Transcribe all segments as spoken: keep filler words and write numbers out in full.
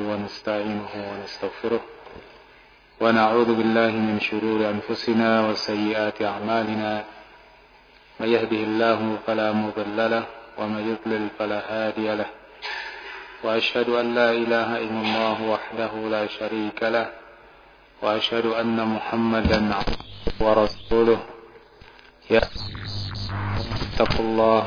ونستعينه ونستغفره ونعوذ بالله من شرور أنفسنا وسيئات أعمالنا من يهده الله فلا مضل له ومن يضلل فلا هادي له وأشهد أن لا إله إلا الله وحده لا شريك له وأشهد أن محمدا عبده ورسوله يا اتقوا الله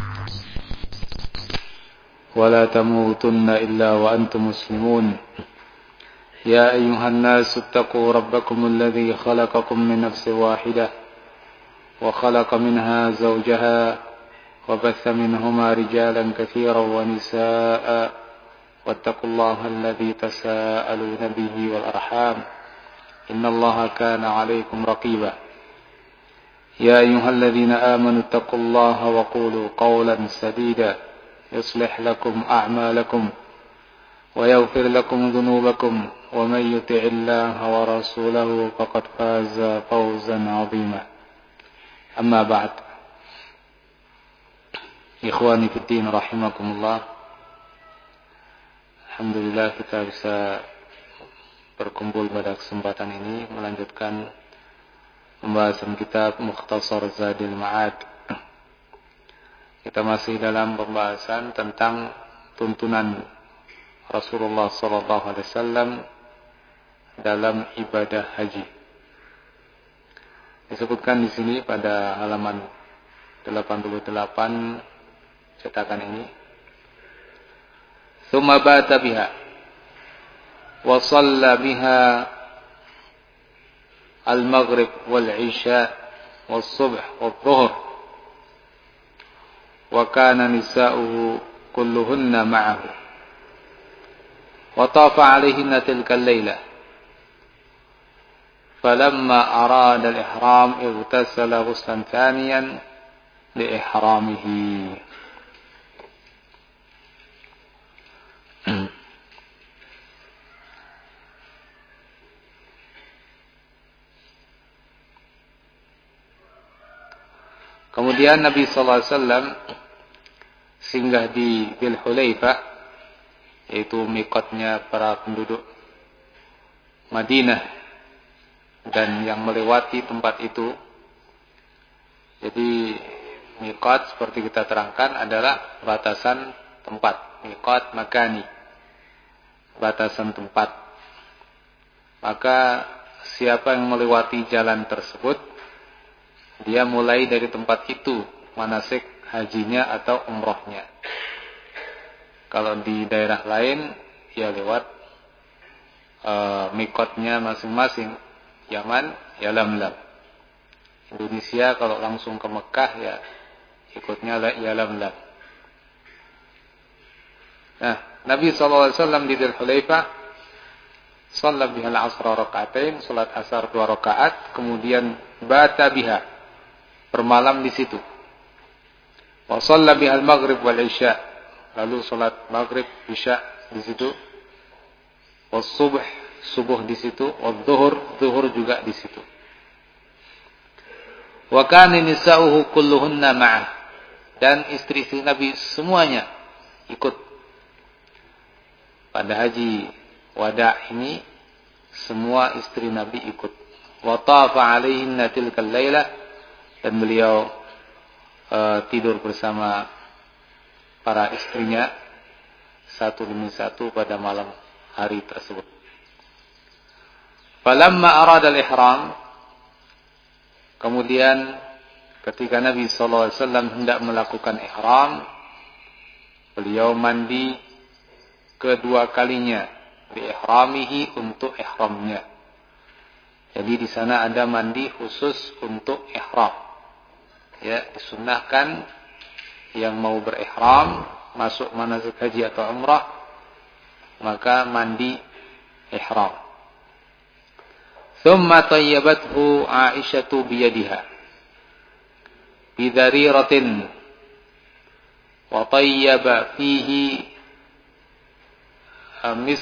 ولا تموتن إلا وأنتم مسلمون يا أيها الناس اتقوا ربكم الذي خلقكم من نفس واحدة وخلق منها زوجها وبث منهما رجالا كثيرا ونساء واتقوا الله الذي تساءلون به والأرحام إن الله كان عليكم رقيبا يا أيها الذين آمنوا اتقوا الله وقولوا قولا سديدا يصلح لكم أعمالكم ويغفر لكم ذنوبكم ومن يطع الله ورسوله فقد فاز فوزا عظيما أما بعد Ikhwani fiddin rahimakumullah. Alhamdulillah kita bisa berkumpul pada kesempatan ini melanjutkan pembahasan kitab Mukhtasar Zadil Ma'ad. Kita masih dalam pembahasan tentang tuntunan Rasulullah sallallahu alaihi wasallam dalam ibadah haji. Disebutkan di sini pada halaman delapan puluh delapan cetakan ini. Tsumma bata biha wa shalla biha al-maghrib wal isya was subh wal dhuhr wa kana nisa'uhu kulluhunna ma'ahu wa tafa 'alayhinna tilka al-layla falamma arada al-ihram ightasala ghuslan thaniyan li ihramihi. Kemudian Nabi sallallahu alaihi wasallam singgah di Dzul Hulaifah, yaitu miqatnya para penduduk Madinah dan yang melewati tempat itu. Jadi miqat seperti kita terangkan adalah batasan tempat, miqat makani, batasan tempat. Maka siapa yang melewati jalan tersebut, dia mulai dari tempat itu manasik hajinya atau umrohnya. Kalau di daerah lain ya lewat uh, miqatnya masing-masing. Yaman ya Lamlam. Indonesia kalau langsung ke Mekah ya ikutnya ya Lamlam. Nah, Nabi sallallahu alaihi wasallam di Dzul Hulaifah shalla biha al-'asra raka'atain, salat asar dua rakaat, kemudian bata biha, bermalam di situ. Wa shalla biha al-maghrib wal isya, lalu salat maghrib isya di situ. Was subh, subuh di situ. Wad dhuhr, zuhur juga di situ. Wa kana nisa'uhu kulluhunna ma'ah, dan istri-istri Nabi semuanya ikut pada haji wada ini. Semua istri Nabi ikut. Wa tafa 'alaihinna tilkal lailah, dan beliau uh, tidur bersama para istrinya satu demi satu pada malam hari tersebut. Falamma arada al-ihram, kemudian ketika Nabi sallallahu alaihi wasallam hendak melakukan ihram, beliau mandi kedua kalinya di ihramihi, untuk ihramnya. Jadi di sana ada mandi khusus untuk ihram. Ya, disunnahkan yang mau berihram masuk manasik haji atau umrah maka mandi ihram. Thumma tayyabathu Aisyatu biyadiha bidhariratin wa tayyaba fihi misk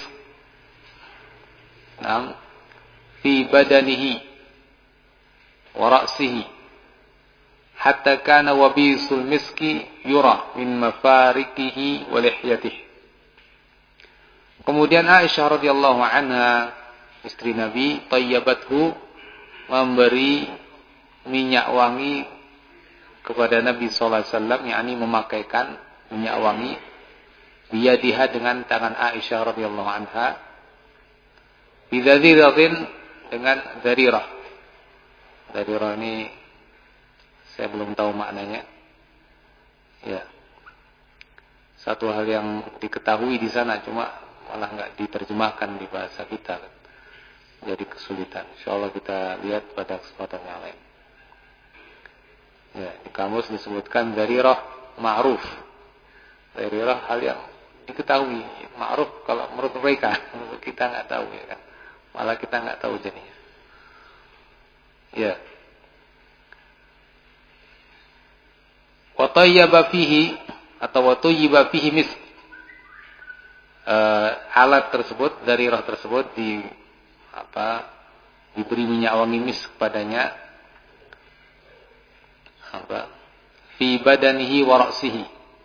nam fi badanihi wa ra'sihi hatta kana wabisul miski yura min mafarikihi wa lihyatihi Kemudian Aisyah radhiyallahu anha, istri Nabi, tayyabathu, memberi minyak wangi kepada Nabi sallallahu alaihi wasallam, yakni memakaikan minyak wangi biyadiha dengan tangan Aisyah radhiyallahu anha, bidzadiratin, dengan darirah. Darirah ini saya belum tahu maknanya. Ya. Satu hal yang diketahui di sana cuma malah enggak diterjemahkan di bahasa kita. Jadi kesulitan. Insyaallah kita lihat pada kesempatan yang lain. Ya, di kamus disebutkan darirah ma'ruf. Darirah hal yang diketahui, ma'ruf kalau menurut mereka, menurut kita enggak tahu ya kan. Malah kita enggak tahu jadinya. Ya. Wa tayyaba fihi atau wa tayyiba fihi mis uh, alat tersebut, darirah tersebut di apa? Diberi minyak wangi mis kepadanya. Apa? Fi badanihi wa ra'sihi.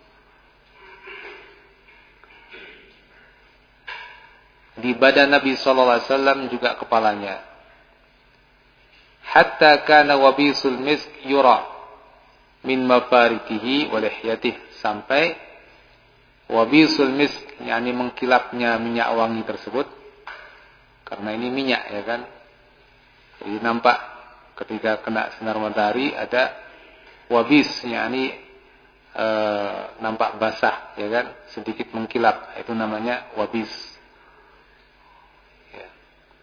Di badan Nabi sallallahu alaihi wasallam juga kepalanya. Hatta kana wabisul misk yura min mafarikihi wa lihyatihi, sampai wabisul misk, yakni mengkilapnya minyak wangi tersebut, karena ini minyak ya kan. Jadi nampak ketika kena sinar matahari ada wabis, yakni e, nampak basah ya kan, sedikit mengkilap, itu namanya wabis. Ya.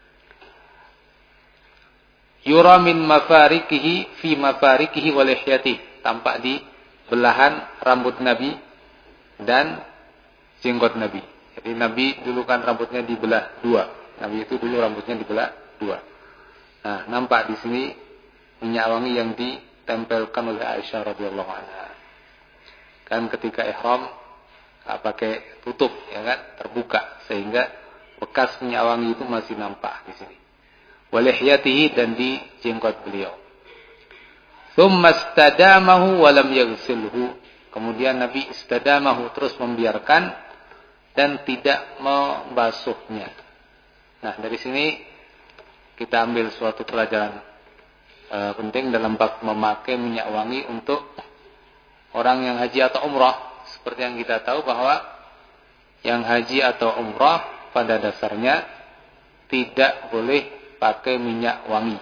Yura min mafarikihi fi mafarikihi wa lihyatihi, tampak di belahan rambut Nabi dan jenggot Nabi. Jadi Nabi dulu kan rambutnya dibelah dua. Nabi itu dulu rambutnya dibelah dua. Nah, nampak di sini minyak wangi yang ditempelkan oleh Aisyah radhiyallahu anha. Kan ketika ihram enggak pakai tutup ya kan, terbuka, sehingga bekas minyak wangi itu masih nampak di sini. Wa lihyatihi, dan di jenggot beliau. Tsumma istadamahu wa lam yaghsilhu. Kemudian Nabi istadamahu, terus membiarkan dan tidak membasuhnya. Nah, dari sini kita ambil suatu pelajaran e, penting dalam bab memakai minyak wangi untuk orang yang haji atau umrah. Seperti yang kita tahu bahwa yang haji atau umrah pada dasarnya tidak boleh pakai minyak wangi.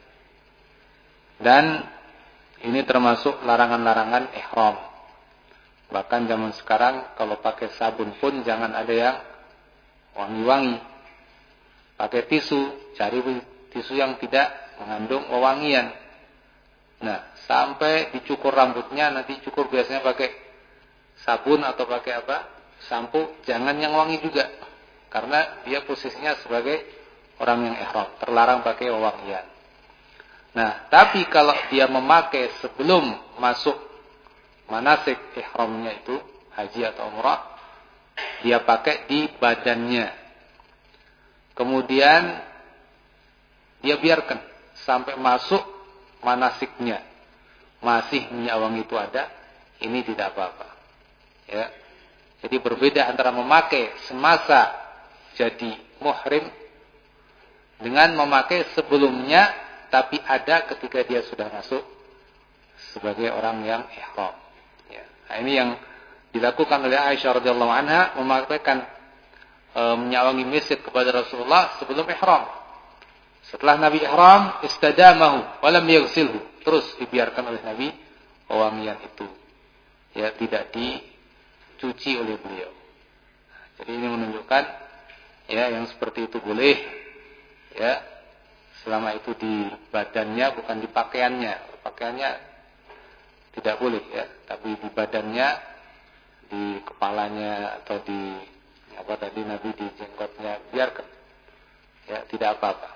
Dan ini termasuk larangan-larangan ihram. Bahkan zaman sekarang kalau pakai sabun pun jangan ada yang wangi-wangi. Pakai tisu, cari tisu yang tidak mengandung wewangian. Nah, sampai dicukur rambutnya, nanti cukur biasanya pakai sabun atau pakai apa? Sampo, jangan yang wangi juga. Karena dia posisinya sebagai orang yang ihram, terlarang pakai wewangian. Nah, tapi kalau dia memakai sebelum masuk manasik ihramnya itu, haji atau umrah, dia pakai di badannya. Kemudian dia biarkan sampai masuk manasiknya, masih minyak wangi itu ada, ini tidak apa-apa. Ya. Jadi berbeda antara memakai semasa jadi muhrim dengan memakai sebelumnya, tapi ada ketika dia sudah masuk sebagai orang yang ihram. Ya. Nah, ini yang dilakukan oleh Aisyah radhiyallahu anha, memakaikan e, minyak wangi misk kepada Rasulullah sebelum ihram. Setelah Nabi ihram, istadamahu wa lam yaghsilhu, terus dibiarkan oleh Nabi wewangian itu. Ya, tidak dicuci oleh beliau. Jadi ini menunjukkan ya yang seperti itu boleh, ya, selama itu di badannya bukan di pakaiannya. Pakaiannya tidak boleh ya, tapi di badannya, di kepalanya atau di apa tadi Nabi di jenggotnya, biarkan. Ya, tidak apa-apa.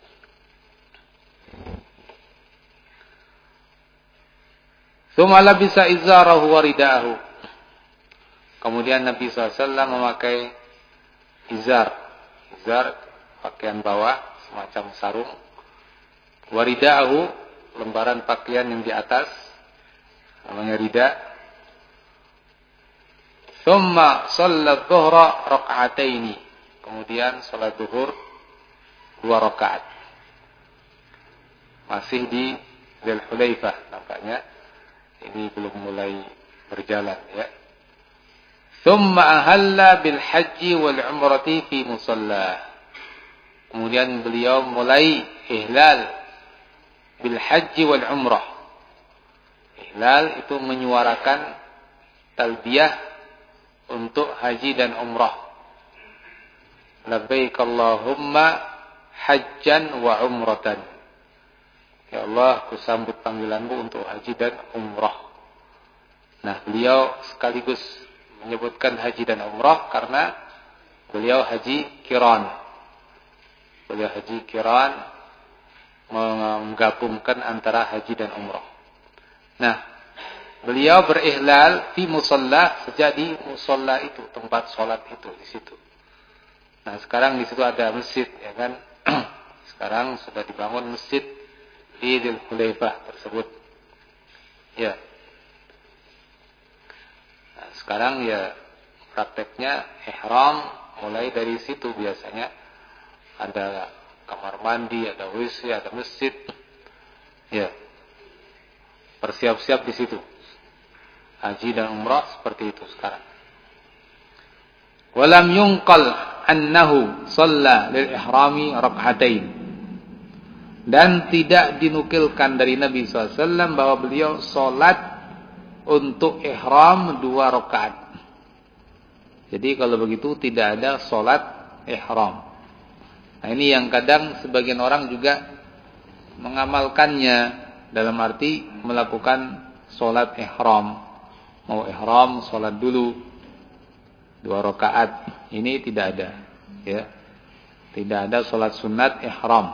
Tsumma labisa izarahu wa ridaahu. Kemudian Nabi shallallahu alaihi wasallam memakai izar. Izar, pakaian bawah, semacam sarung. Wa ridaahu, lembaran pakaian yang di atas, namanya rida. Tsumma shalla adh-dhuhra rak'ataini. kemudian sholat zuhur dua rakaat. Masih di Dzul Hulaifah nampaknya. Ini belum mulai berjalan ya. Tsumma ahalla bil haji wal umrati fi musalla. Kemudian beliau mulai ihlal bil haji wal umrah. Ihlal itu menyuarakan talbiyah untuk haji dan umrah. Labbaik Allahumma hajjan wa umratan. Ya Allah, aku sambut panggilanmu untuk haji dan umrah. Nah, beliau sekaligus menyebutkan haji dan umrah karena beliau haji qiran. Beliau haji qiran menggabungkan antara haji dan umrah. Nah, beliau berihlal fi musalla, sejak di musalla itu, tempat sholat itu di situ. Nah, sekarang di situ ada masjid, ya kan? Sekarang sudah dibangun masjid di Dzul Hulaifah tersebut. Ya. Nah, sekarang ya prakteknya ihram mulai dari situ biasanya. Ada kamar mandi, ada W C, ada masjid. Ya. Bersiap-siap di situ. Haji dan umrah seperti itu sekarang. Walam yunqal annahu shalla lil ihrami rak'atain. Dan tidak dinukilkan dari Nabi shallallahu alaihi wasallam bahwa beliau sholat untuk ihram dua rakaat. Jadi kalau begitu tidak ada sholat ihram. Nah, ini yang kadang sebagian orang juga mengamalkannya dalam arti melakukan sholat ihram. Mau ihram, sholat dulu dua rakaat. Ini tidak ada, ya. Tidak ada sholat sunat ihram.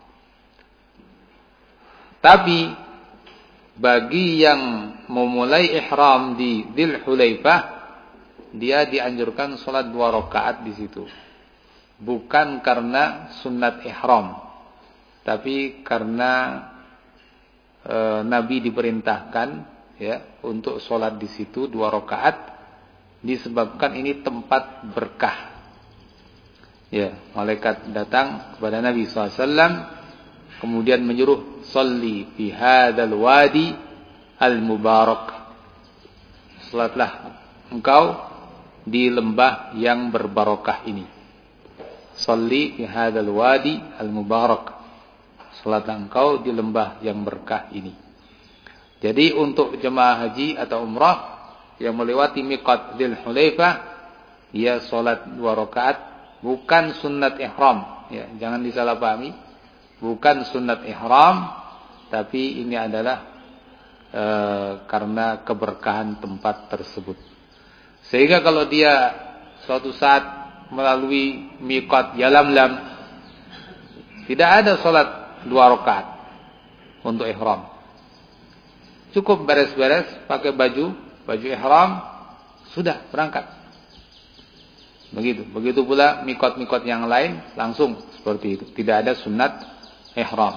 Tapi bagi yang memulai ihram di Dzul Hulaifah, dia dianjurkan sholat dua rakaat di situ. Bukan karena sunat ihram, tapi karena e, Nabi diperintahkan ya untuk sholat di situ dua rakaat, disebabkan ini tempat berkah. Ya, malaikat datang kepada Nabi shallallahu alaihi wasallam kemudian menyuruh sholli fi hadzal wadi al mubarak. Salatlah engkau di lembah yang berbarokah ini. Sholli fi hadzal wadi al mubarak. Salatlah engkau di lembah yang berkah ini. Jadi untuk jemaah haji atau umrah yang melewati miqat Dzul Hulaifah, dia salat dua rakaat, bukan sunat ihram. Ya, jangan disalahpahami. Bukan sunat ihram, tapi ini adalah e, karena keberkahan tempat tersebut. Sehingga kalau dia suatu saat melalui miqat Yalamlam, tidak ada salat dua rakaat untuk ihram. Cukup beres-beres, pakai baju, baju ihram, sudah berangkat. Begitu. Begitu pula miqat-miqat yang lain langsung seperti itu. Tidak ada sunat ihram.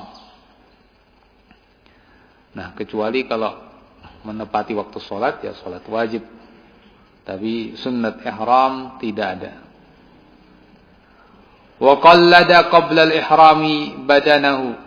Nah, kecuali kalau menepati waktu sholat, ya sholat wajib. Tapi sunnat ihram tidak ada. Wa qallada qabla al-ihrami badanahu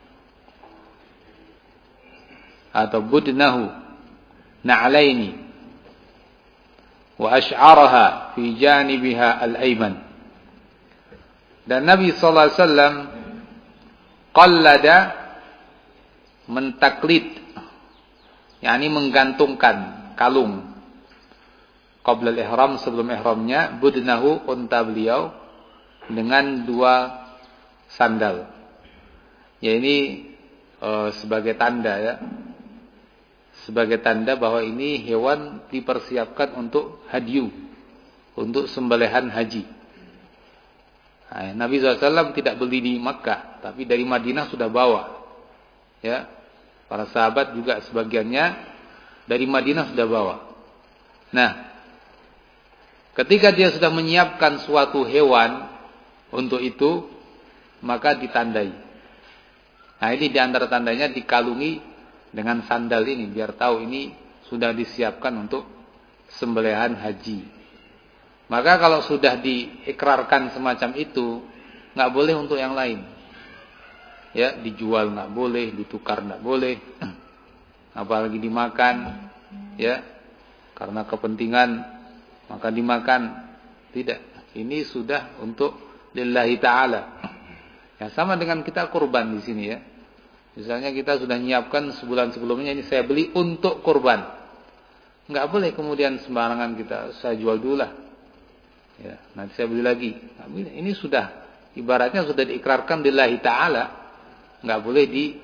atau budnahu na'laini wa ash'araha fi janibiha al-ayman. Dan Nabi sallallahu alaihi wasallam qallada mentaklid, yakni menggantungkan kalung qabla al-ihram, sebelum ihramnya, budnahu, unta beliau, dengan dua sandal. Ya, ini e, sebagai tanda ya. Sebagai tanda bahwa ini hewan dipersiapkan untuk hadyu, untuk sembelihan haji. Nah, Nabi shallallahu alaihi wasallam tidak beli di Makkah, tapi dari Madinah sudah bawa. Ya, para sahabat juga sebagiannya dari Madinah sudah bawa. Nah, ketika dia sudah menyiapkan suatu hewan untuk itu, maka ditandai. Nah, ini di antara tandanya dikalungi dengan sandal ini, biar tahu ini sudah disiapkan untuk sembelihan haji. Maka kalau sudah diikrarkan semacam itu, nggak boleh untuk yang lain. Ya, dijual nggak boleh, ditukar nggak boleh, apalagi dimakan, ya, karena kepentingan maka dimakan, tidak. Ini sudah untuk lillahi ta'ala. Ya, sama dengan kita kurban di sini ya. Misalnya kita sudah menyiapkan sebulan sebelumnya, ini saya beli untuk kurban. Nggak boleh kemudian sembarangan kita, saya jual dulu lah. Ya, nanti saya beli lagi. Ini sudah ibaratnya sudah diikrarkan lillahi ta'ala. Nggak boleh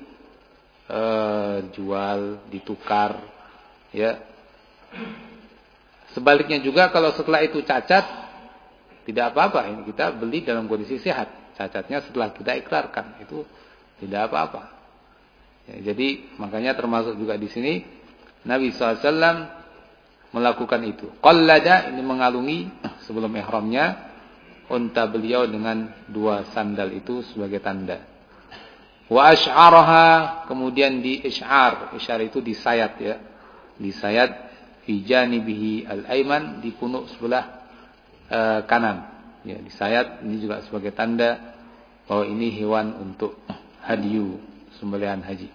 dijual, uh, ditukar. Ya. Sebaliknya juga kalau setelah itu cacat, tidak apa-apa. Ini kita beli dalam kondisi sehat. Cacatnya setelah kita ikrarkan, itu tidak apa-apa. Ya, jadi makanya termasuk juga di sini Nabi shallallahu alaihi wasallam melakukan itu. Qallada, ini mengalungi sebelum ihramnya unta beliau dengan dua sandal itu sebagai tanda. Wa asy'araha, kemudian di isy'ar. Isy'ar itu disayat ya. Disayat fi janibihi al-aiman, di punuk sebelah uh, kanan. Ya, disayat ini juga sebagai tanda bahwa ini hewan untuk hadiyu, sembelihan haji.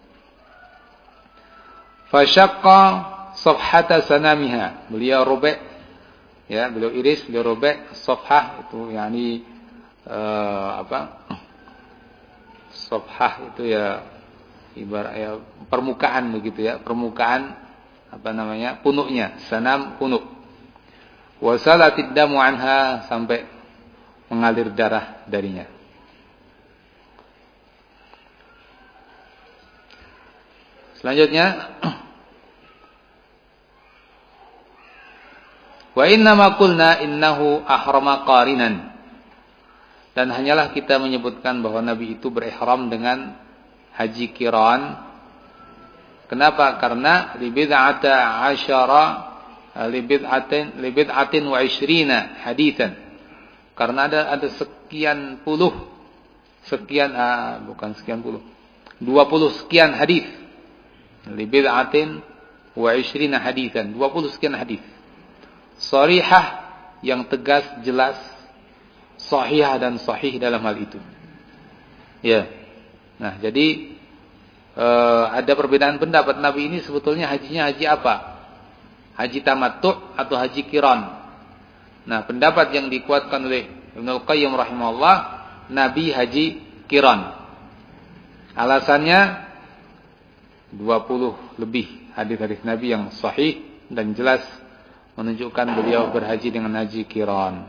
Fasyaqqa safhata sanamiha, beliau robek ya, beliau iris, beliau robek safhah itu yakni uh, apa? Safhah itu ya ibarat ya permukaan begitu ya, permukaan apa namanya? Punuknya, sanam punuk. Wa salatid damu anha, sampai mengalir darah darinya. Selanjutnya, wa inna ma qulna innahu ahrama qarinan. Dan hanyalah kita menyebutkan bahwa Nabi itu berihram dengan haji qiran. Kenapa? Karena libid'ata asyara libid'atin libid'atin wa ishrina haditsan. Karena ada ada sekian puluh sekian ah, bukan sekian puluh. dua puluh sekian hadis. Libid'atin wa ishrina haditsan, dua puluh sekian hadis. Sharihah, yang tegas, jelas, sahihah dan sahih dalam hal itu. Ya. Nah, jadi eh, ada perbedaan pendapat. Nabi ini sebetulnya hajinya haji apa? Haji tamattu' atau haji qiran. Nah, pendapat yang dikuatkan oleh Ibnu Qayyim rahimahullah, Nabi haji qiran. Alasannya dua puluh lebih hadis-hadis Nabi yang sahih dan jelas menunjukkan beliau berhaji dengan haji qiran.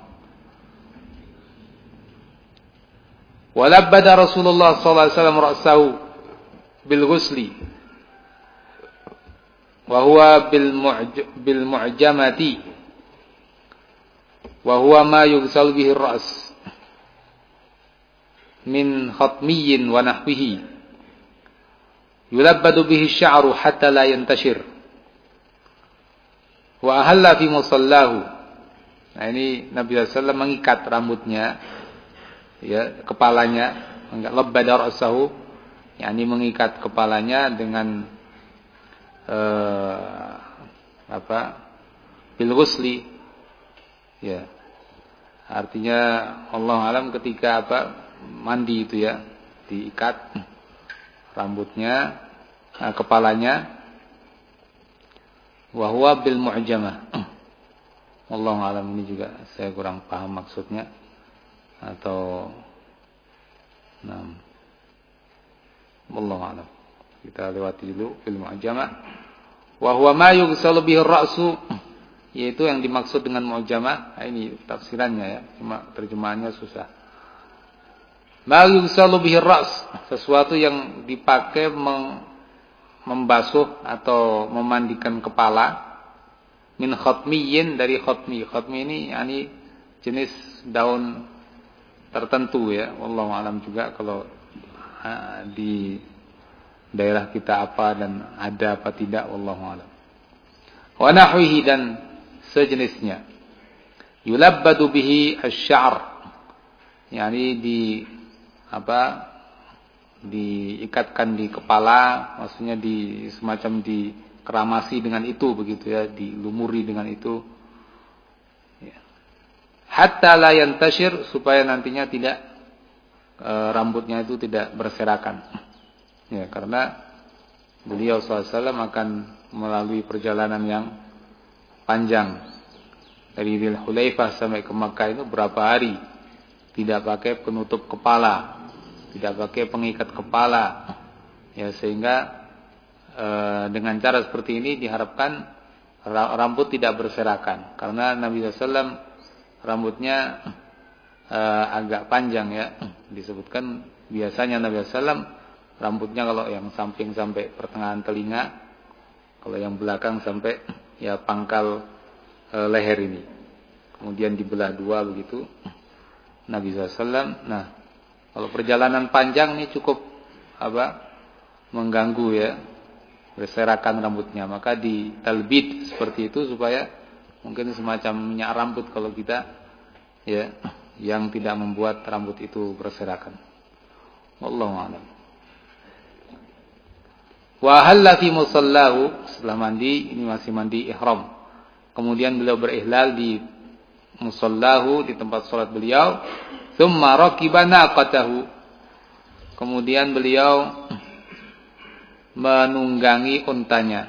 Walabbada Rasulullah sallallahu alaihi wasallam ra'sahu bil ghusli wa huwa bil bil mu'jamati wa huwa ma yughsal bihi ar-ra's min khatmiyyin wa nahwihi yulabbadu bihi asy-sya'ru hatta la yantashir wa ahalla fi musallahu. Nah, ini Nabi sallallahu alaihi wasallam mengikat rambutnya, ya, kepalanya, labbada ra'sahu, yakni mengikat kepalanya dengan eh, apa? bil ghusli. Ya. Artinya Allah alam ketika apa? Mandi itu ya, diikat rambutnya, nah, kepalanya. Wa huwa bil mu'jamah. Wallahu alam, ini juga saya kurang paham maksudnya, atau nah, wallahu alam. Kita lewati dulu bil mu'jamah. Wa huwa ma yughsalu bihi ar-ra'su, yaitu yang dimaksud dengan mu'jamah. Nah, ini tafsirannya ya, cuma terjemahannya susah. Ma yughsalu bihi ar-ra's, sesuatu yang dipakai meng membasuh atau memandikan kepala, min khatmiyyin, dari khatmi. Khatmi ini yakni jenis daun tertentu ya. Wallahu alam juga kalau ha, di daerah kita apa dan ada apa tidak, wallahu alam. Wa nahwihi, dan sejenisnya. Yulabbadu bihi asy-sya'r, yakni di apa? diikatkan di kepala, maksudnya di semacam dikeramasi dengan itu begitu ya, dilumuri dengan itu. Ya. hatta la yantashir, supaya nantinya tidak e, rambutnya itu tidak berserakan. Ya, karena beliau sallallahu alaihi wasallam akan melalui perjalanan yang panjang dari Dzul Hulaifah sampai ke Makkah itu berapa hari, tidak pakai penutup kepala, tidak pakai pengikat kepala. Ya, sehingga e, dengan cara seperti ini diharapkan rambut tidak berserakan, karena Nabi sallallahu alaihi wasallam rambutnya e, agak panjang ya. Disebutkan biasanya Nabi sallallahu alaihi wasallam rambutnya kalau yang samping sampai pertengahan telinga, kalau yang belakang sampai ya pangkal e, leher ini. Kemudian dibelah dua begitu Nabi sallallahu alaihi wasallam. Nah, kalau perjalanan panjang ini cukup apa? Mengganggu ya, berserakan rambutnya. Maka di talbid seperti itu supaya mungkin semacam minyak rambut kalau kita ya, yang tidak membuat rambut itu berserakan. Wallahu a'lam. Wa halla fi musallahu, setelah mandi, ini masih mandi ihram. Kemudian beliau berihlal di musallahu, di tempat salat beliau. Tsumma raqiba naqatahu. Kemudian beliau menunggangi untanya.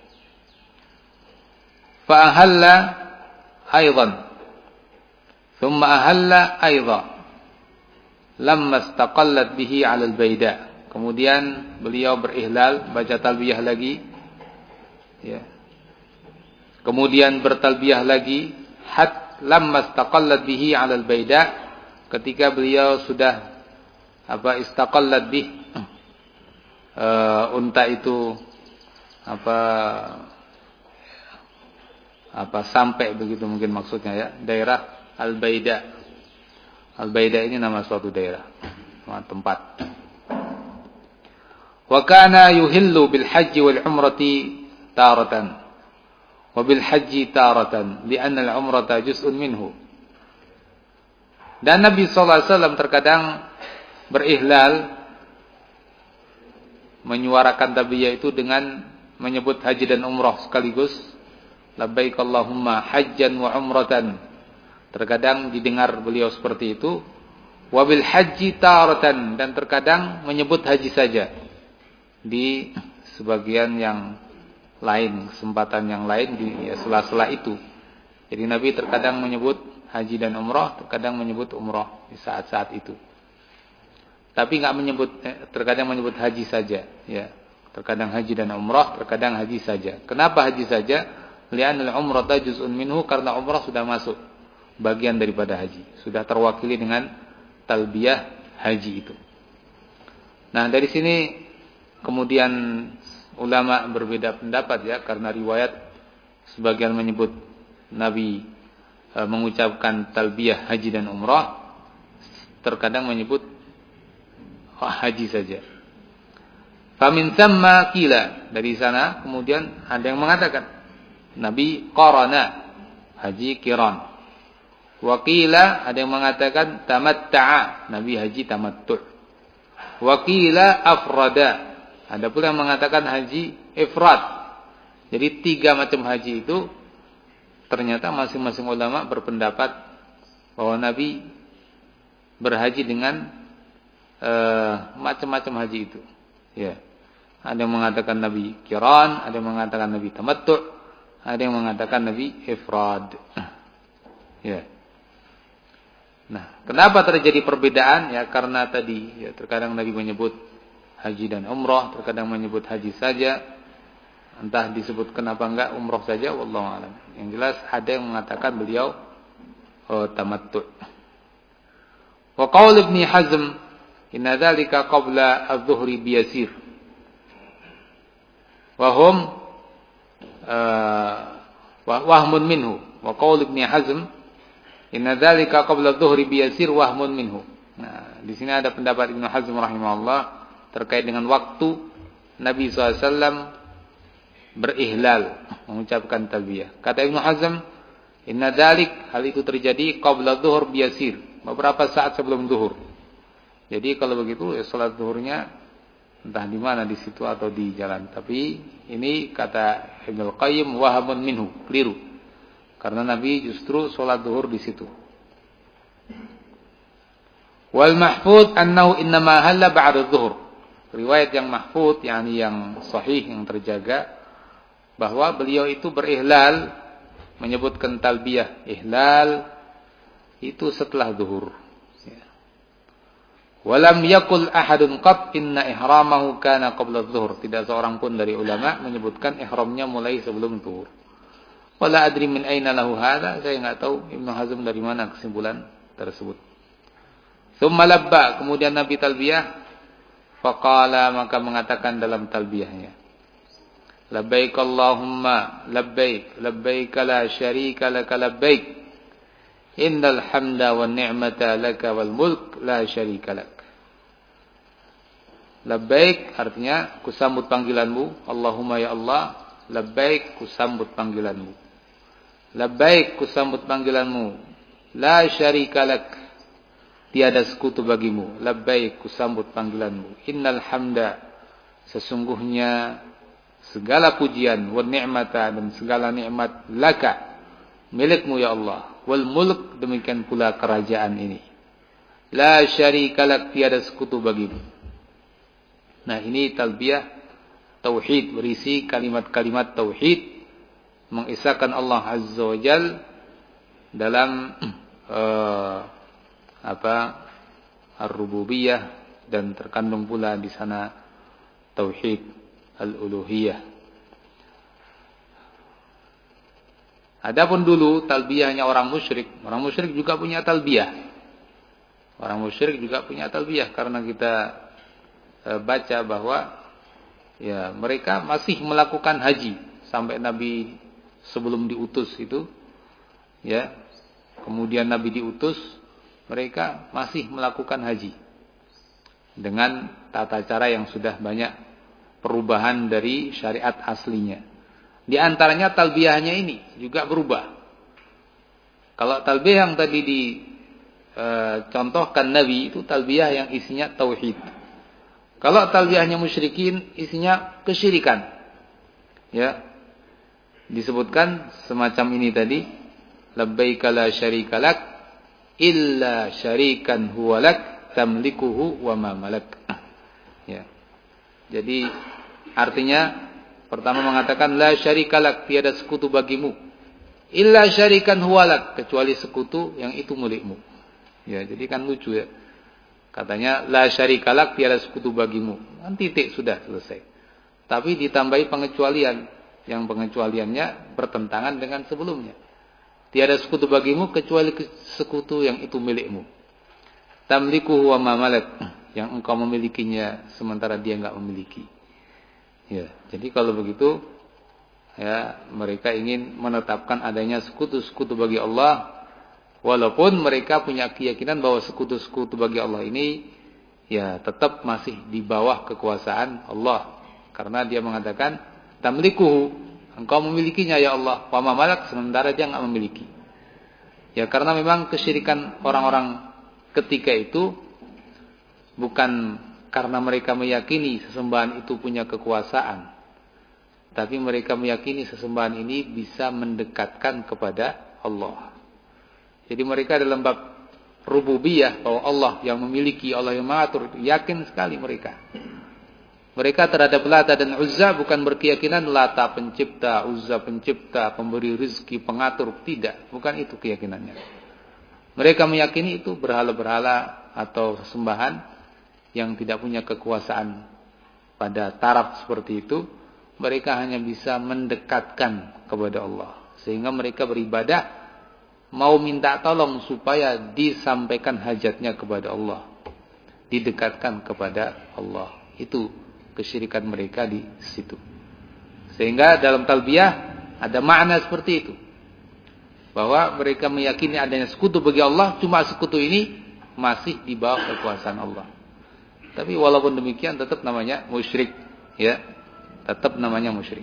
Fa ahalla aidan. Tsumma ahalla aidan. Lamma istaqallat bihi 'ala al-baida. Kemudian beliau berihlal, baca talbiyah lagi, ya. Kemudian bertalbiyah lagi, hat lamma istaqallat bihi 'ala al-baida, ketika beliau sudah apa istaqallat bih, uh, unta itu apa apa sampai begitu mungkin maksudnya ya, daerah al-baida. Al-baida ini nama suatu daerah, nama tempat. Wa kana yuhillu bil hajji wal umrati taratan wa bil hajji taratan li'anna al umrata juz'un minhu. Dan Nabi sallallahu alaihi wasallam terkadang berihlal, menyuarakan talbiyah itu dengan menyebut haji dan umrah sekaligus. Labbaik Allahumma hajjan wa umratan. Terkadang didengar beliau seperti itu. Wa bil hajji taratan, dan terkadang menyebut haji saja di sebagian yang lain, kesempatan yang lain di ya, sela-sela itu. Jadi Nabi terkadang menyebut haji dan umrah, terkadang menyebut umrah di saat-saat itu. Tapi enggak menyebut eh, terkadang menyebut haji saja, ya. Terkadang haji dan umrah, terkadang haji saja. Kenapa haji saja? Li'anna al-umrata juz'un minhu, karena umrah sudah masuk bagian daripada haji, sudah terwakili dengan talbiyah haji itu. Nah, dari sini kemudian ulama berbeda pendapat ya, karena riwayat sebagian menyebut Nabi e, mengucapkan talbiyah haji dan umrah, terkadang menyebut oh, haji saja. Famin thamma qila, dari sana kemudian ada yang mengatakan Nabi qarana, haji qiran. Wa qila, ada yang mengatakan tamatta'a, Nabi haji tamattu'. Wa qila afrada, ada pula yang mengatakan haji ifrad. Jadi tiga macam haji itu ternyata masing-masing ulama berpendapat bahwa Nabi berhaji dengan uh, macam-macam haji itu. Ya. Ada yang mengatakan Nabi qiran, ada yang mengatakan Nabi tamattu', ada yang mengatakan Nabi ifrad. Ya. Nah, kenapa terjadi perbedaan? Ya karena tadi ya, terkadang Nabi menyebut haji dan umrah, terkadang menyebut haji saja. Entah disebut kenapa enggak umrah saja, wallahu a'lam. Yang jelas ada yang mengatakan beliau oh, tamattu'. Wa qaul Ibnu Hazm, inna dzalika qabla adh-dhuhri biyasir. Wa hum uh, wahmun minhu. Wa qaul Ibnu Hazm, inna dzalika qabla adh-dhuhri biyasir wahmun minhu. Nah, di sini ada pendapat Ibnu Hazm rahimahullah terkait dengan waktu Nabi sallallahu alaihi wasallam berihlal, mengucapkan talbiyah. Kata Ibnu Hazm, inna dzalik, hal itu terjadi qabla adh-dhuhr biyasir, beberapa saat sebelum zuhur. Jadi kalau begitu ya salat zuhurnya entah di mana, di situ atau di jalan. Tapi ini kata Ibnu Qayyim wahamun minhu, keliru. Karena Nabi justru salat zuhur di situ. Wal mahfuz annahu innama halla ba'da adh-dhuhr. Riwayat yang mahfuz, yakni yang sahih, yang terjaga, bahwa beliau itu berihlal, menyebutkan talbiyah ihlal itu setelah zuhur. Ya. Walam yakul ahadun qat inna ihramahu kana qabla adh-dhuhr. Tidak seorang pun dari ulama menyebutkan ihramnya mulai sebelum zuhur. Wala adri min aina lahu hadza. Saya enggak tahu Ibnu Hazm dari mana kesimpulan tersebut. Tsumma labba, kemudian Nabi talbiyah, faqala, maka mengatakan dalam talbiyahnya, labbaik Allahumma labbaik, labbaik la syarika laka labbaik, innal hamda wan ni'mata laka wal mulk la syarika lak. Labbaik artinya kusambut panggilanmu, Allahumma ya Allah, labbaik kusambut panggilanmu. Labbaik kusambut panggilanmu, la syarika lak, tiada sekutu bagimu. Labbaik kusambut panggilanmu. Innal hamda, sesungguhnya segala pujian, wan ni'mata, dan segala nikmat, laka, milikmu ya Allah, wal mulk, demikian pula kerajaan ini, la syarika lak, tiada sekutu bagimu. Nah, ini talbiyah tauhid, berisi kalimat-kalimat tauhid, mengisahkan Allah Azza wa Jal dalam uh, apa ar-rububiyah, dan terkandung pula di sana tauhid al-uluhiyah. Adapun dulu talbiyahnya orang musyrik, orang musyrik juga punya talbiyah. Orang musyrik juga punya talbiyah, karena kita e, baca bahwa ya mereka masih melakukan haji sampai Nabi sebelum diutus itu, ya. Kemudian Nabi diutus, mereka masih melakukan haji dengan tata cara yang sudah banyak perubahan dari syariat aslinya. Di antaranya talbiyahnya ini juga berubah. Kalau talbiyah yang tadi dicontohkan Nabi itu talbiyah yang isinya tauhid. Kalau talbiyahnya musyrikin isinya kesyirikan. Ya. Disebutkan semacam ini tadi, labbaika la syarika lak illa syarikan huwa lak tamlikuhu wa ma malak. Ya. Jadi artinya pertama mengatakan la syarikalak, tiada sekutu bagimu, illa syarikan huwalak, kecuali sekutu yang itu milikmu. Ya, jadi kan lucu ya. Katanya la syarikalak, tiada sekutu bagimu. Kan titik, sudah selesai. Tapi ditambahi pengecualian, yang pengecualiannya bertentangan dengan sebelumnya. Tiada sekutu bagimu kecuali sekutu yang itu milikmu. Tamlikuhu wa ma malak, yang engkau memilikinya sementara dia enggak memiliki. Ya, jadi kalau begitu ya mereka ingin menetapkan adanya sekutu-sekutu bagi Allah, walaupun mereka punya keyakinan bahwa sekutu-sekutu bagi Allah ini ya tetap masih di bawah kekuasaan Allah, karena dia mengatakan tamlikuhu, engkau memilikinya ya Allah, wa ma malak, sementara dia enggak memiliki. Ya, karena memang kesyirikan orang-orang ketika itu bukan karena mereka meyakini sesembahan itu punya kekuasaan, tapi mereka meyakini sesembahan ini bisa mendekatkan kepada Allah. Jadi mereka dalam bab rububiyah, bahwa Allah yang memiliki, Allah yang mengatur, yakin sekali mereka. Mereka terhadap Lata dan Uzza bukan berkeyakinan Lata pencipta, Uzza pencipta, pemberi rezeki, pengatur, tidak, bukan itu keyakinannya. Mereka meyakini itu berhala-berhala atau sesembahan yang tidak punya kekuasaan pada taraf seperti itu. Mereka hanya bisa mendekatkan kepada Allah, sehingga mereka beribadah mau minta tolong supaya disampaikan hajatnya kepada Allah, didekatkan kepada Allah. Itu kesyirikan mereka di situ. Sehingga dalam talbiyah ada makna seperti itu, bahwa mereka meyakini adanya sekutu bagi Allah, cuma sekutu ini masih di bawah kekuasaan Allah. Tapi walaupun demikian tetap namanya musyrik, ya, tetap namanya musyrik.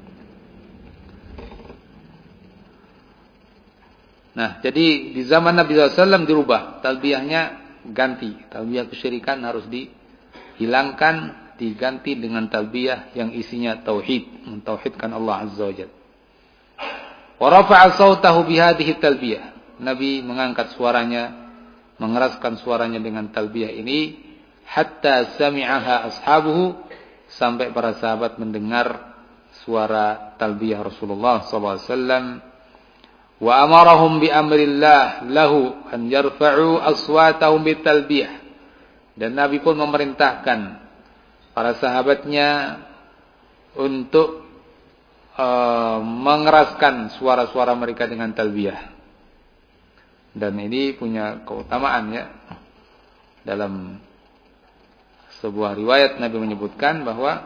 Nah, jadi di zaman Nabi shallallahu alaihi wasallam dirubah, talbiyahnya ganti, talbiyah kesyirikan harus dihilangkan, diganti dengan talbiyah yang isinya tauhid, mentauhidkan Allah Azza wa Jalla. Wa rafa'a sautahu bihadhihi talbiyah, Nabi mengangkat suaranya mengeraskan suaranya dengan talbiyah ini, hatta sami'aha ashabuhu, sampai para sahabat mendengar suara talbiyah Rasulullah sallallahu alaihi wasallam. Wa amarahum bi amrillah lahu an yarfa'u aswatahum bitalbiyah. Dan Nabi pun memerintahkan para sahabatnya untuk uh, mengeraskan suara-suara mereka dengan talbiyah. Dan ini punya keutamaan ya. Dalam sebuah riwayat Nabi menyebutkan bahwa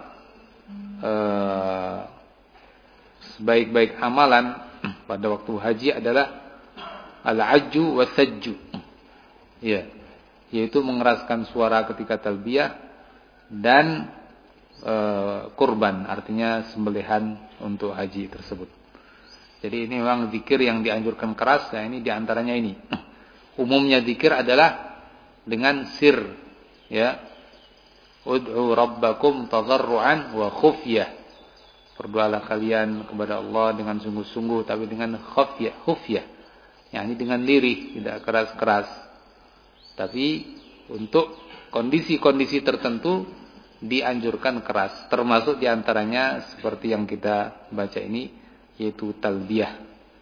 uh, sebaik-baik amalan pada waktu haji adalah al-ajju was-sajju. Ya, yaitu mengeraskan suara ketika talbiyah dan uh, kurban, artinya sembelihan untuk haji tersebut. Jadi ini memang zikir yang dianjurkan keras. Nah ini diantaranya ini. Umumnya zikir adalah dengan sir. Ya. Ud'u rabbakum tadarru'an wa khufyah. Berdoalah kalian kepada Allah dengan sungguh-sungguh, tapi dengan khufyah. Khufyah. Ya, ini dengan lirih, tidak keras-keras. Tapi untuk kondisi-kondisi tertentu dianjurkan keras. Termasuk diantaranya seperti yang kita baca ini, yaitu talbiyah.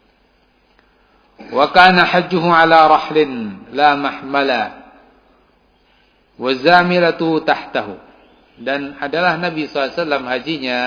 Wa kana hajjuhu ala rahlin la mahmala wa zamilatu tahtahu. Dan adalah Nabi sallallahu alaihi wasallam hajinya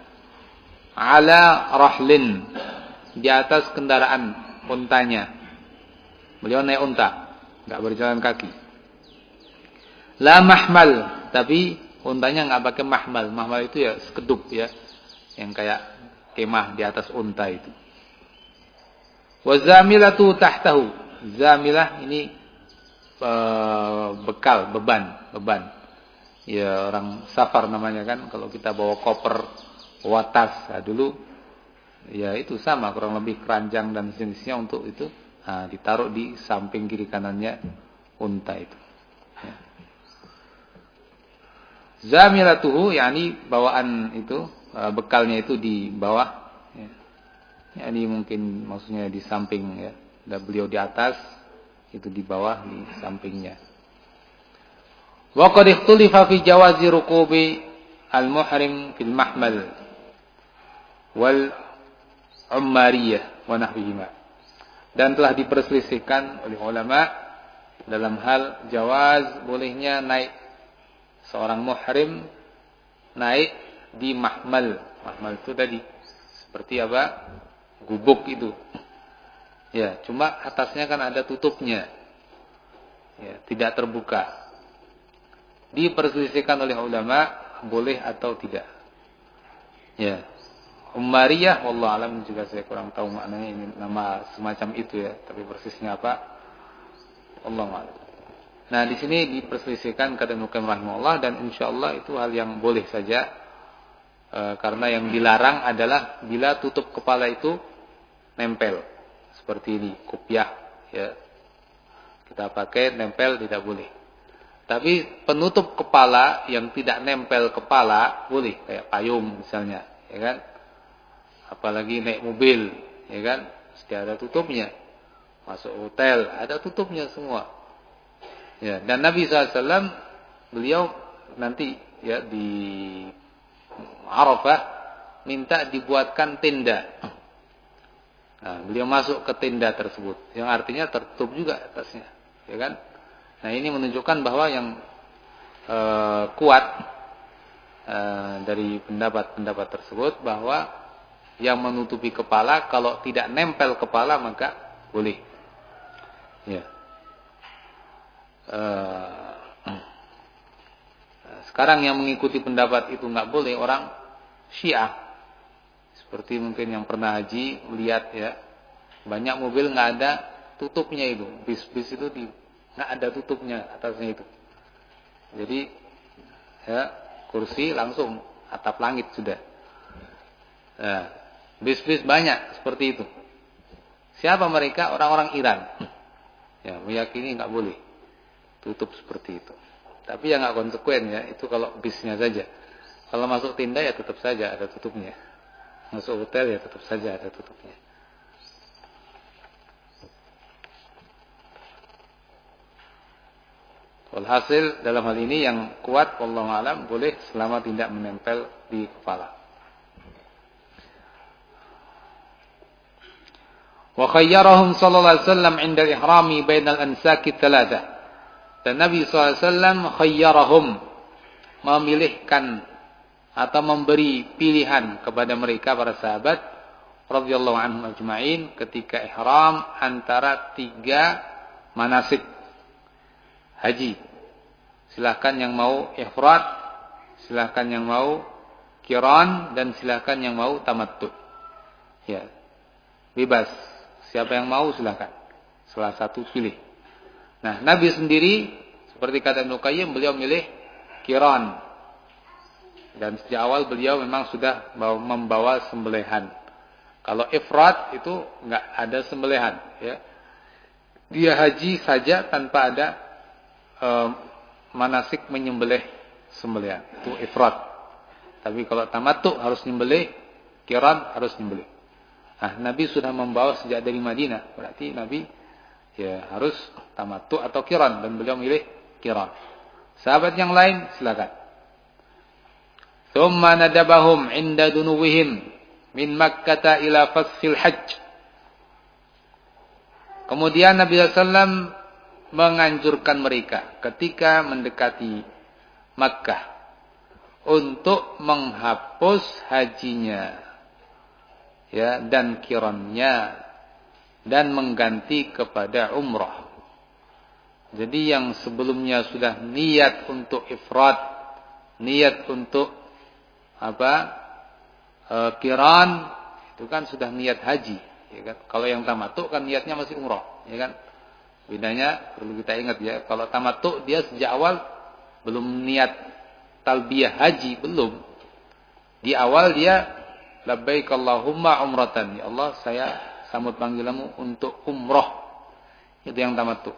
ala rahlin, di atas kendaraan untanya. Beliau naik unta, enggak berjalan kaki. La mahmal, tapi untanya enggak pakai mahmal. Mahmal itu ya sekedup ya, yang kayak kemah di atas unta itu. Wa zamilatu tahtahu. Zamilah ini e, bekal, beban, beban. Ya orang safar namanya kan, kalau kita bawa koper, bawa tas, nah, dulu ya itu sama kurang lebih keranjang dan sejenisnya untuk itu, nah, ditaruh di samping kiri kanannya unta itu. Ya. Zamilatuhu yakni bawaan itu, bekalnya itu di bawah ya. Ya, ini mungkin maksudnya di samping ya. Dan beliau di atas, itu di bawah di sampingnya. Wa qad ikhtulifa fi jawazi rukubi al-muhrim fil mahmal wal ummariyah wa nahwihima. Dan telah diperselisihkan oleh ulama dalam hal jawaz bolehnya naik seorang muhrim naik di mahmal. Mahmal itu tadi seperti apa? Gubuk itu. Ya, cuma atasnya kan ada tutupnya. Ya, tidak terbuka. Diperselisihkan oleh ulama boleh atau tidak. Ya. Ummariyah wallahu alam, juga saya kurang tahu maknanya, ini nama semacam itu ya, tapi persisnya apa? Wallahu alam. Nah, di sini diperselisihkan kata Ibnu Qayyim rahimahullah, dan insyaallah itu hal yang boleh saja. E, karena yang dilarang adalah bila tutup kepala itu nempel seperti ini, kupiah ya, kita pakai nempel tidak boleh. Tapi penutup kepala yang tidak nempel kepala boleh, kayak payung misalnya, ya kan? Apalagi naik mobil, ya kan? Mesti ada tutupnya. Masuk hotel ada tutupnya semua. Ya, dan Nabi sallallahu alaihi wasallam beliau nanti ya di Arafah minta dibuatkan tenda. Nah, beliau masuk ke tenda tersebut, yang artinya tertutup juga atasnya, ya kan? Nah, ini menunjukkan bahwa yang uh, kuat uh, dari pendapat-pendapat tersebut bahwa yang menutupi kepala kalau tidak nempel kepala maka boleh. Ya. Uh, sekarang yang mengikuti pendapat itu nggak boleh orang Syiah. Seperti mungkin yang pernah haji melihat ya, banyak mobil nggak ada tutupnya itu, bis-bis itu di nggak ada tutupnya atasnya itu. Jadi ya kursi langsung atap langit sudah. Nah, bis-bis banyak seperti itu. Siapa mereka? Orang-orang Iran. Ya, meyakini nggak boleh tutup seperti itu. Tapi ya nggak konsekuen ya, itu kalau bisnya saja. Kalau masuk tenda ya tetap saja ada tutupnya. Masuk hotel ya tetap saja ada tutupnya. Walhasil dalam hal ini yang kuat wallahu alam boleh selama tidak menempel di kepala. Wa khayyarahum sallallahu alaihi wasallam 'inda al-ihrami bainal ansaki thalatha. Dan Nabi sallallahu alaihi wasallam khayyarahum, memilihkan atau memberi pilihan kepada mereka para sahabat radhiyallahu anhum ajma'in ketika ihram antara tiga manasik haji. Silahkan yang mau ifrad, silahkan yang mau qiran, dan silahkan yang mau tamattu. Ya. Bebas. Siapa yang mau silahkan. Salah satu pilih. Nah, Nabi sendiri seperti kata Ibnu Qayyim, beliau milih qiran. Dan sejak awal beliau memang sudah membawa sembelihan. Kalau ifrad itu enggak ada sembelihan, ya. Dia haji saja tanpa ada um, manasik menyembelih sembelihan. Itu ifrad. Tapi kalau tamattu harus nyembelih, qiran harus nyembelih. Nah, Nabi sudah membawa sejak dari Madinah. Berarti Nabi ya harus tamattu atau qiran, dan beliau milih qiran. Sahabat yang lain silakan. Tsumma nadabahum 'inda dunuwihim min Makkah ila fasfil hajj. Kemudian Nabi sallallahu alaihi wasallam menganjurkan mereka ketika mendekati Makkah untuk menghapus hajinya, ya, dan qirannya, dan mengganti kepada umrah. Jadi yang sebelumnya sudah niat untuk ifrad, niat untuk apa? E, qiran, itu kan sudah niat haji, ya kan? Kalau yang tamattu kan niatnya masih umrah, ya kan? Bedanya perlu kita ingat, ya. Kalau tamattu dia sejak awal belum niat talbiyah haji, belum. Di awal dia labbaik Allahumma umratan. Ya Allah, saya sambut panggilanmu untuk umrah. Itu yang tamattu.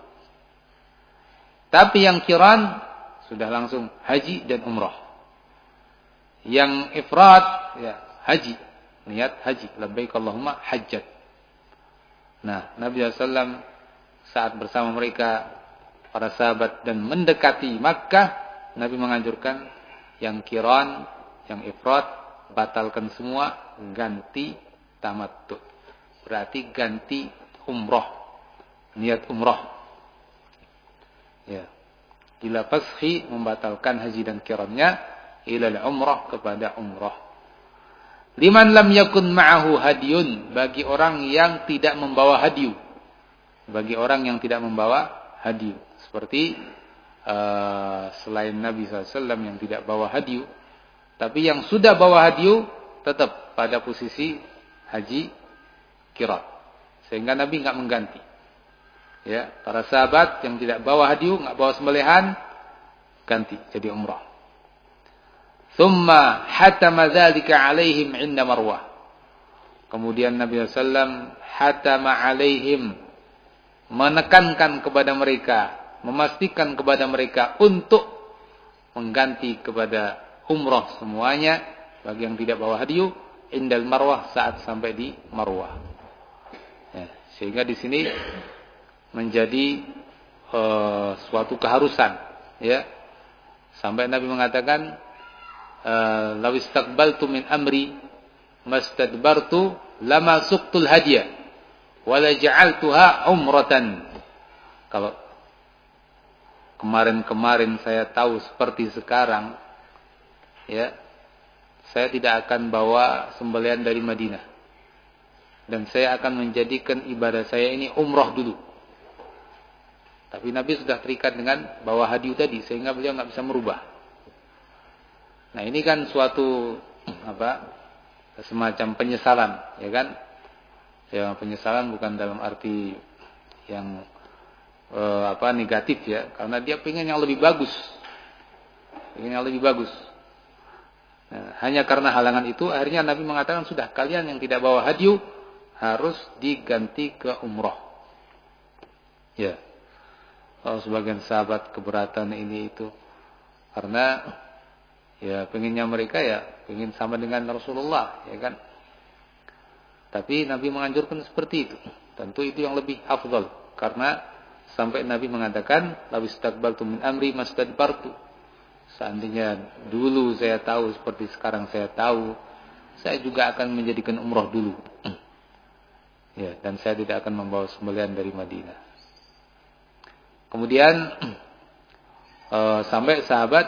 Tapi yang qiran sudah langsung haji dan umrah. Yang ifrad ya haji, niat haji, labbaik Allahumma hajjat. Nah, Nabi sallallahu alaihi wasallam saat bersama mereka para sahabat dan mendekati Makkah, Nabi menganjurkan yang qiran, yang ifrad batalkan semua, ganti tamattu. Berarti ganti umrah, niat umrah. Ya. Ila fashi, membatalkan haji dan qirannya, ila umrah, kepada umrah. Liman lam yakun ma'ahu hadiyun, bagi orang yang tidak membawa hadiyu. Bagi orang yang tidak membawa hadiyu. Seperti uh, selain Nabi sallallahu alaihi wasallam yang tidak bawa hadiyu, tapi yang sudah bawa hadiyu tetap pada posisi haji qiran. Sehingga Nabi enggak mengganti. Ya, para sahabat yang tidak bawa hadiyu, enggak bawa sembelihan, ganti jadi umrah. Tsumma hatama dzalika 'alaihim 'inda Marwah. Kemudian Nabi sallallahu alaihi wasallam hatama 'alaihim, menekankan kepada mereka, memastikan kepada mereka untuk mengganti kepada umrah semuanya bagi yang tidak bawa hadiyu indal Marwah, saat sampai di Marwah. Ya, sehingga di sini menjadi uh, suatu keharusan, ya. Sampai Nabi mengatakan, "Law istaqbaltu min amri mastadbartu lama suqtul hadiyah wala ja'altuha umratan." Kalau kemarin-kemarin saya tahu seperti sekarang, ya, saya tidak akan bawa sembelihan dari Madinah, dan saya akan menjadikan ibadah saya ini umrah dulu. Tapi Nabi sudah terikat dengan bawa hadiyu tadi, sehingga beliau nggak bisa merubah. Nah, ini kan suatu apa? Semacam penyesalan, ya kan? Ya, penyesalan bukan dalam arti yang e, apa negatif, ya, karena dia pengen yang lebih bagus, pengen yang lebih bagus. Nah, hanya karena halangan itu, akhirnya Nabi mengatakan, sudah, kalian yang tidak bawa hadiyu harus diganti ke umrah. Ya, kalau sebagian sahabat keberatan ini itu, karena ya pengennya mereka ya pengen sama dengan Rasulullah, ya kan? Tapi Nabi menganjurkan seperti itu. Tentu itu yang lebih afdal, karena Sampai Nabi mengatakan, "Lawistaqbaltu min amri mastadbartu." Seandainya dulu saya tahu seperti sekarang saya tahu, saya juga akan menjadikan umrah dulu. Ya, dan saya tidak akan membawa sembelihan dari Madinah. Kemudian uh, sampai sahabat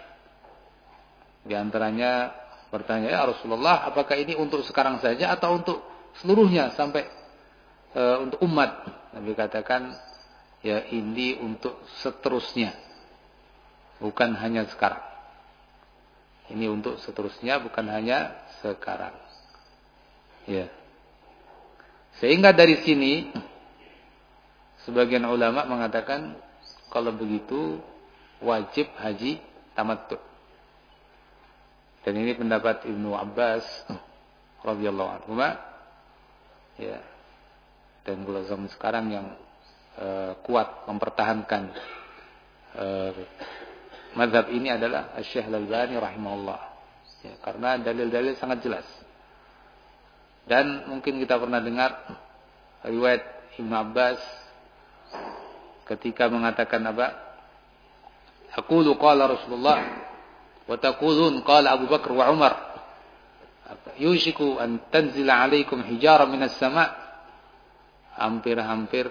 di antaranya bertanya, "Ya Rasulullah, apakah ini untuk sekarang saja atau untuk seluruhnya sampai uh, untuk umat?" Nabi katakan, "Ya, ini untuk seterusnya. Bukan hanya sekarang. Ini untuk seterusnya, bukan hanya sekarang." Ya. Sehingga dari sini sebagian ulama mengatakan kalau begitu wajib haji tamattu. Dan ini pendapat Ibnu Abbas radhiyallahu anhu. Ya. Dan ulama zaman sekarang yang uh, kuat mempertahankan uh, mazhab ini adalah Asy-Syaikh Al-Albani rahimahullah. Ya, karena dalil-dalil sangat jelas. Dan mungkin kita pernah dengar riwayat Ibnu Abbas ketika mengatakan apa? Aqulu qala Rasulullah wa taqulun qala Abu Bakar wa Umar. Yushiku an tanzila alaikum hijara minas sama'. Hampir-hampir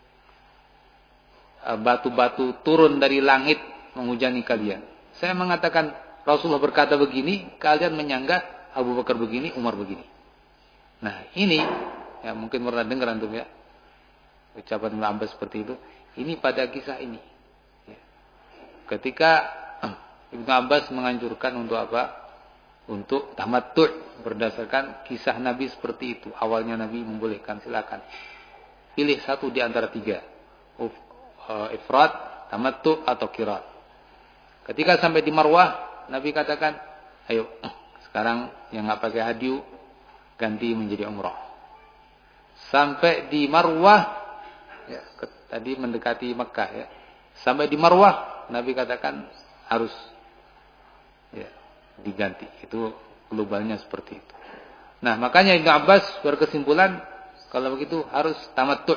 batu-batu turun dari langit menghujani kalian. Saya mengatakan Rasulullah berkata begini, kalian menyanggah Abu Bakar begini, Umar begini. Nah, ini ya mungkin pernah dengar antum ya. Ucapan Ibnu Abbas seperti itu. Ini pada kisah ini. Ya. Ketika Ibnu Abbas menganjurkan untuk apa? Untuk tamattu' berdasarkan kisah Nabi seperti itu. Awalnya Nabi membolehkan, silakan. Pilih satu di antara tiga. Ifrat, tamattu' atau qiran. Ketika sampai di Marwah, Nabi katakan, "Ayo, sekarang yang enggak pakai hadiu ganti menjadi umrah." Sampai di Marwah, ya, tadi mendekati Mekah ya. Sampai di Marwah, Nabi katakan harus ya, diganti. Itu globalnya seperti itu. Nah, makanya Ibnu Abbas berkesimpulan kalau begitu harus tamattu'.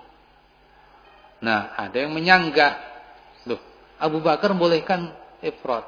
Nah, ada yang menyanggah, loh, Abu Bakar membolehkan ifrat,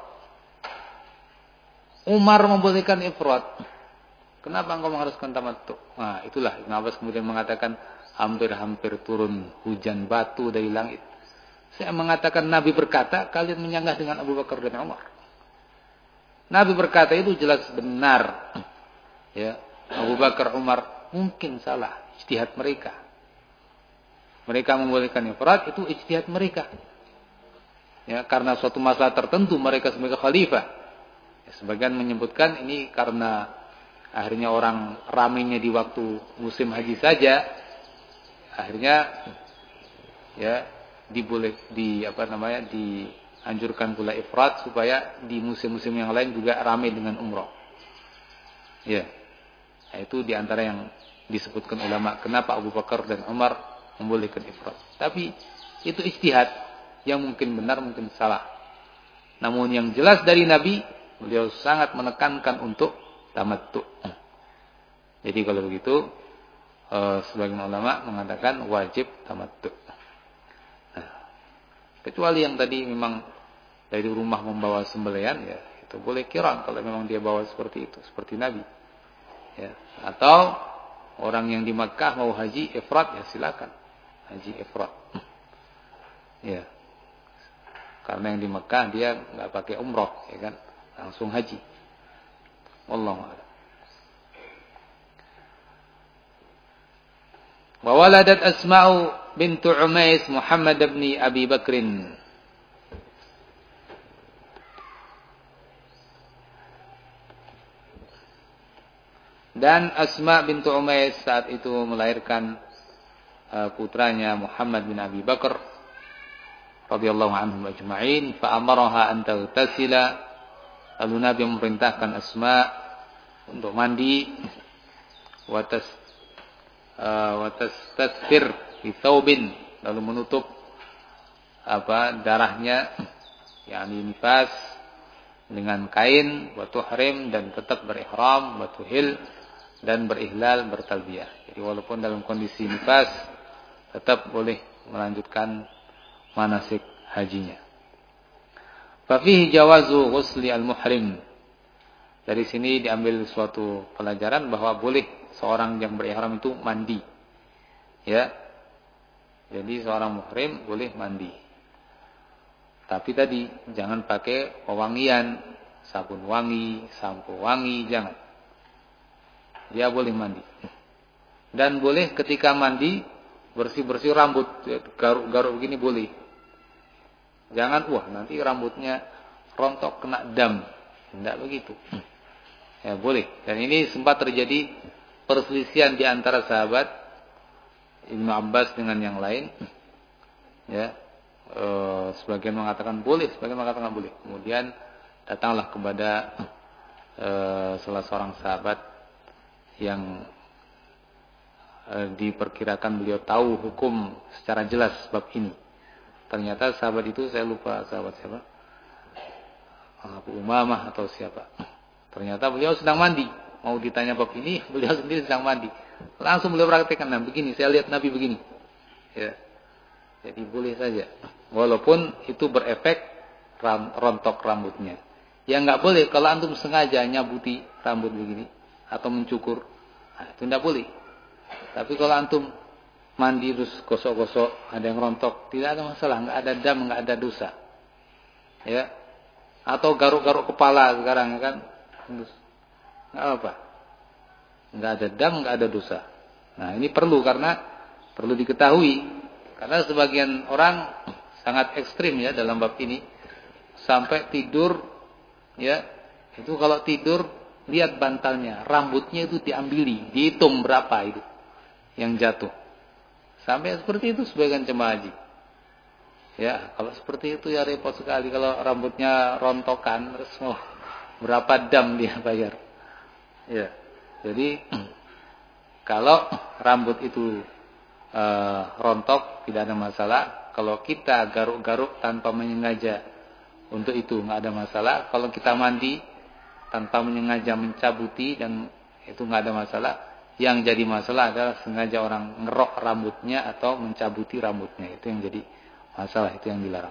Umar membolehkan ifrat, kenapa engkau mengharuskan tamattu'? Nah, itulah Ibnu Abbas kemudian mengatakan hampir-hampir turun hujan batu dari langit. Saya mengatakan Nabi berkata, kalian menyanggah dengan Abu Bakar dan Umar. Nabi berkata itu jelas benar. Ya, Abu Bakar, Umar mungkin salah ijtihad mereka. Mereka membolehkan ifrat itu ijtihad mereka. Ya, karena suatu masalah tertentu mereka sebagai khalifah. Ya, sebagian menyebutkan ini karena akhirnya orang ramainya di waktu musim haji saja, akhirnya ya diboleh di apa namanya dianjurkan pula ifrat supaya di musim-musim yang lain juga ramai dengan umrah. Ya, nah, itu diantara yang disebutkan ulama kenapa Abu Bakar dan Umar membolehkan ifrat. Tapi itu ijtihad yang mungkin benar mungkin salah. Namun yang jelas dari Nabi, beliau sangat menekankan untuk tamattu'. Jadi kalau begitu eh, sebagian ulama mengatakan wajib tamattu'. Nah, kecuali yang tadi memang dari rumah membawa sembelihan ya itu boleh qiran kalau memang dia bawa seperti itu, seperti Nabi. Ya, atau orang yang di Makkah mau haji ifrat ya silakan. Haji ifrat. Ya. Karena yang di Mekah dia enggak pakai umrah, ya kan? Langsung haji. Wallahu a'lam. Wa waladat Asma'u bintu Umais Muhammad bin Abi Bakrin. Dan Asma bintu Umais saat itu melahirkan uh, putranya Muhammad bin Abi Bakar radhiyallahu anhum ajma'in, fa amaraha an taghtasila. Lalu Nabi memerintahkan Asma untuk mandi, wa tas wa tastathir bi thawbin, lalu menutup apa darahnya yakni nifas dengan kain, wa tuhrim dan tetap berihram, wa tuhil dan berihlal bertalbiyah. Jadi walaupun dalam kondisi nifas tetap boleh melanjutkan manasik hajinya. Fa fihi jawazu ghusli al-muhrim. Dari sini diambil suatu pelajaran bahwa boleh seorang yang berihram itu mandi. Ya. Jadi seorang muhrim boleh mandi. Tapi tadi jangan pakai pewangian, sabun wangi, sampo wangi, jangan. Dia boleh mandi. Dan boleh ketika mandi bersih-bersih rambut, garuk-garuk begini boleh. Jangan wah nanti rambutnya rontok kena dam. Tidak begitu. Ya boleh. Dan ini sempat terjadi perselisihan di antara sahabat Ibnu Abbas dengan yang lain. Ya, e, sebagian mengatakan boleh, sebagian mengatakan boleh. Kemudian datanglah kepada e, salah seorang sahabat yang e, diperkirakan beliau tahu hukum secara jelas bab ini. Ternyata sahabat itu saya lupa sahabat siapa, Abu Umamah atau siapa. Ternyata beliau sedang mandi. Mau ditanya bab ini, beliau sendiri sedang mandi. Langsung beliau praktekkan, nah begini, saya lihat Nabi begini. Ya. Jadi boleh saja. Walaupun itu berefek ram, rontok rambutnya. Yang enggak boleh kalau antum sengaja nyabuti rambut begini atau mencukur, nah, itu enggak boleh. Tapi kalau antum mandi terus gosok-gosok, ada yang rontok, tidak ada masalah, enggak ada dam, enggak ada dosa. Ya. Atau garuk-garuk kepala sekarang kan. Enggak apa. Enggak ada dam, enggak ada dosa. Nah, ini perlu karena perlu diketahui. Karena sebagian orang sangat ekstrim ya dalam bab ini. Sampai tidur ya, itu kalau tidur lihat bantalnya, rambutnya itu diambili, dihitung berapa itu yang jatuh. Sampai seperti itu sebagian jemaah haji. Ya, kalau seperti itu ya repot sekali kalau rambutnya rontokan terus oh, berapa dam dia bayar. Ya. Jadi kalau rambut itu e, rontok tidak ada masalah. Kalau kita garuk-garuk tanpa menyengaja untuk itu enggak ada masalah. Kalau kita mandi tanpa menyengaja mencabuti dan itu enggak ada masalah. Yang jadi masalah adalah sengaja orang ngerok rambutnya atau mencabuti rambutnya. Itu yang jadi masalah, itu yang dilarang.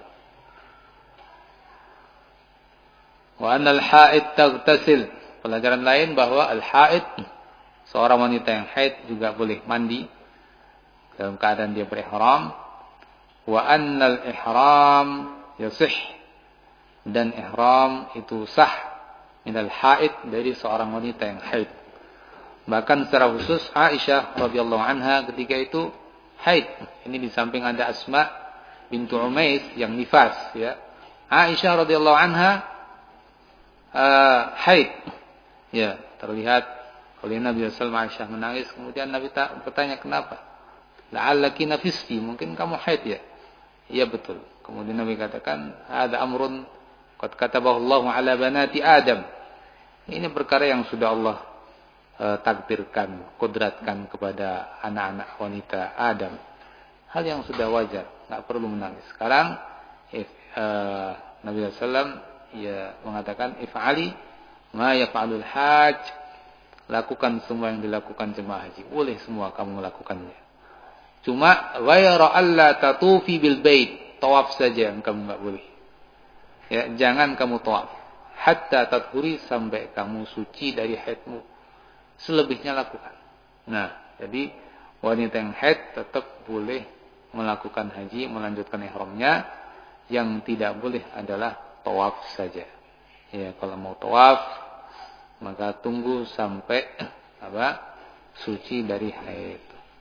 Wa annal haid taghtasil. Pelajaran lain bahwa al-haid, seorang wanita yang haid juga boleh mandi dalam keadaan dia berihram. Wa annal ihram yasih, dan ihram itu sah minal haid, dari seorang wanita yang haid. Bahkan secara khusus Aisyah radhiyallahu anha ketika itu haid. Ini di samping ada Asma bintu Umais yang nifas ya. Aisyah radhiyallahu anha uh, haid. Ya, terlihat oleh Nabi sallallahu alaihi wasallam Aisyah menangis, kemudian Nabi bertanya kenapa? La'allaki nafisti, mungkin kamu haid ya? Iya betul. Kemudian Nabi katakan, "Hadza amrun qad katabahu Allahu 'ala banati Adam." Ini perkara yang sudah Allah uh, takdirkan, kodratkan kepada anak-anak wanita Adam. Hal yang sudah wajar, enggak perlu menangis. Sekarang if, uh, Nabi sallallahu alaihi wasallam ya mengatakan, "If'ali ma yaf'alul hajj." Lakukan semua yang dilakukan jemaah haji. Boleh semua kamu melakukannya. Cuma wa yara alla tatufi bil bait. Tawaf saja yang kamu enggak boleh. Ya, jangan kamu tawaf hatta tathuri, sampai kamu suci dari haidmu. Selebihnya lakukan. Nah, jadi wanita yang haid tetap boleh melakukan haji, melanjutkan ihramnya. Yang tidak boleh adalah tawaf saja. Ya, kalau mau tawaf maka tunggu sampai apa? Suci dari haid.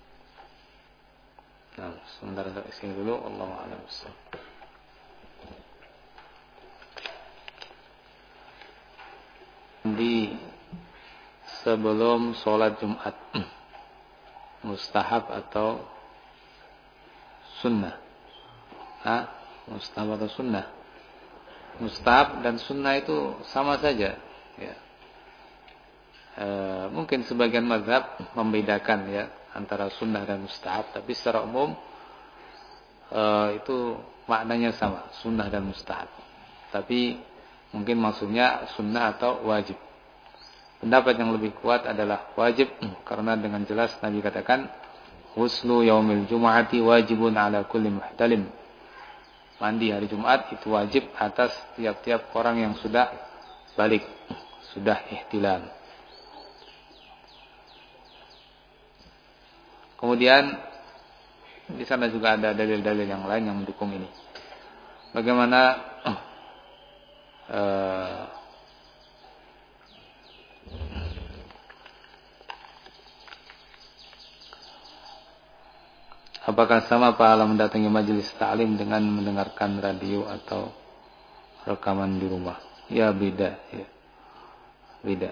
Nah, sebentar saya isi dulu. Allahu a'lam. Di sebelum sholat Jumat, mustahab atau sunnah? Hah? Mustahab atau sunnah? Mustahab dan sunnah itu sama saja. Ya. E, mungkin sebagian mazhab membedakan ya antara sunnah dan mustahab, tapi secara umum e, itu maknanya sama, sunnah dan mustahab. Tapi mungkin maksudnya sunnah atau wajib. Pendapat yang lebih kuat adalah wajib, karena dengan jelas Nabi katakan, "Ghuslu yaumil jumu'ati wajibun ala kulli muhtalim." mandi hari Jumat itu wajib atas tiap-tiap orang yang sudah balik, sudah ihtilam. Kemudian di sana juga ada dalil-dalil yang lain yang mendukung ini. Bagaimana uh, apakah sama pahala mendatangi majelis ta'lim dengan mendengarkan radio atau rekaman di rumah? Ya beda, ya. Beda.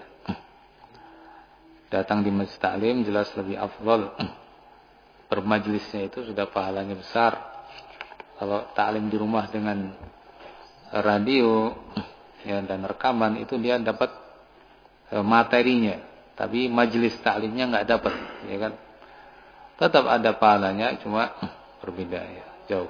Datang di majelis ta'lim jelas lebih afdal. Bermajlisnya itu sudah pahalanya besar. Kalau ta'lim di rumah dengan radio ya, dan rekaman itu dia dapat e, materinya, tapi majelis ta'limnya nggak dapat, ya kan? Tetap ada pahalanya, cuma berbeda ya, jauh.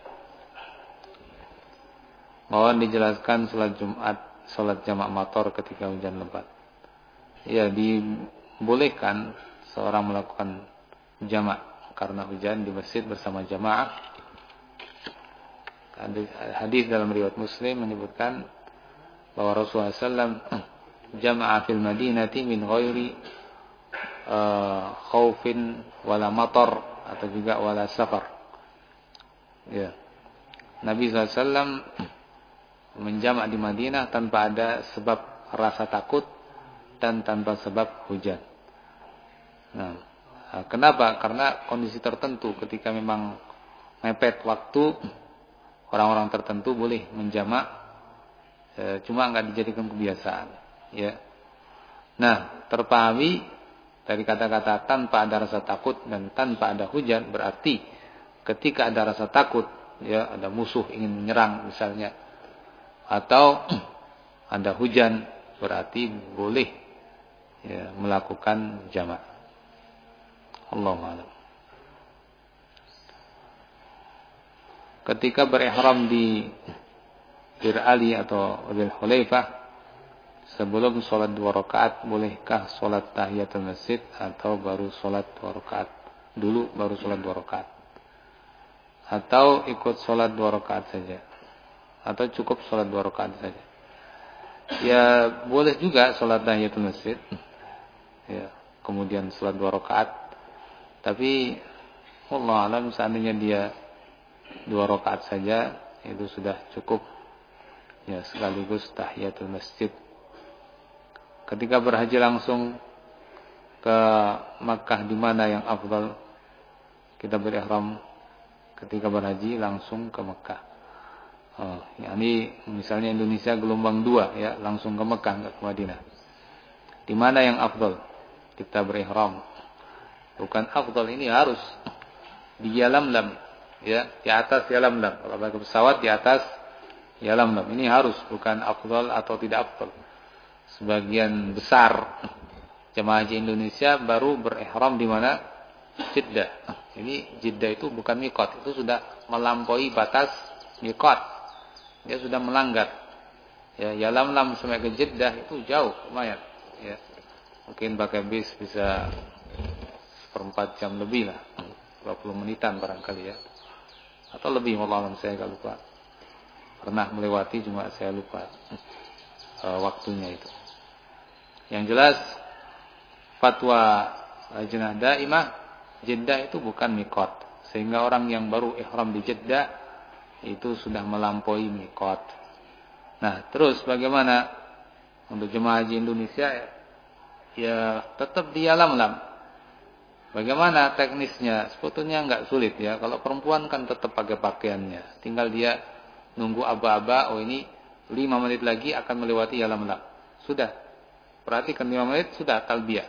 Mohon dijelaskan salat Jumat, salat jamak motor ketika hujan lebat. Ya, dibolehkan seorang melakukan jamak karena hujan di masjid bersama jamaah. Hadis dalam riwayat Muslim menyebutkan bahwa Rasulullah shallallahu alaihi wasallam jama'a fil Madinati min ghairi uh, khaufin wala matar atau juga wala safar. Ya. Nabi shallallahu alaihi wasallam menjamak di Madinah tanpa ada sebab rasa takut dan tanpa sebab hujan. Nah, kenapa? Karena kondisi tertentu ketika memang mepet waktu, orang-orang tertentu boleh menjamak, e, cuma nggak dijadikan kebiasaan. Ya. Nah, terpahami dari kata-kata tanpa ada rasa takut dan tanpa ada hujan, berarti ketika ada rasa takut, ya ada musuh ingin menyerang misalnya, atau ada hujan, berarti boleh ya, melakukan jamak. Allahu a'lam. Ketika berihram di Bir Ali atau Dzul Hulaifah sebelum sholat dua rakaat, bolehkah sholat tahiyatul masjid atau baru sholat dua rakaat dulu baru sholat dua rakaat, atau ikut sholat dua rakaat saja, atau cukup sholat dua rakaat saja? Ya boleh juga sholat tahiyatul masjid, ya kemudian sholat dua rakaat. Tapi Allah alam seandainya dia dua rakaat saja itu sudah cukup ya, sekaligus tahiyatul masjid. Ketika berhaji langsung ke Makkah, di mana yang afdal? Kita berihram ketika berhaji langsung ke Makkah. Oh, yakni misalnya Indonesia gelombang dua ya, langsung ke Makkah enggak ke Madinah. Di mana yang afdal kita berihram? Bukan afdal, ini harus di Yalamlam ya, di atas Yalamlam. Kalau pakai pesawat di atas Yalamlam. Ini harus, bukan afdal atau tidak afdal. Sebagian besar jemaah haji Indonesia baru berihram di mana? Jeddah. Ini Jeddah itu bukan miqat, itu sudah melampaui batas miqat. Dia sudah melanggar. Ya, Yalamlam sampai ke Jeddah itu jauh, lumayan. Ya. Mungkin pakai bis bisa seperempat jam lebih lah, dua puluh menitan barangkali ya, atau lebih, wallahualam saya agak lupa. Pernah melewati cuma saya lupa uh, waktunya itu. Yang jelas fatwa Lajnah Daimah, Jeddah itu bukan miqat, sehingga orang yang baru ihram di Jeddah itu sudah melampaui miqat. Nah, terus bagaimana untuk jemaah haji Indonesia? Ya tetap di Yalamlam. Bagaimana teknisnya? Sebetulnya enggak sulit ya. Kalau perempuan kan tetap pakai pakaiannya. Tinggal dia nunggu aba-aba, oh ini lima menit lagi akan melewati Yalamlam. Sudah. Perhatikan lima menit sudah talbiyah.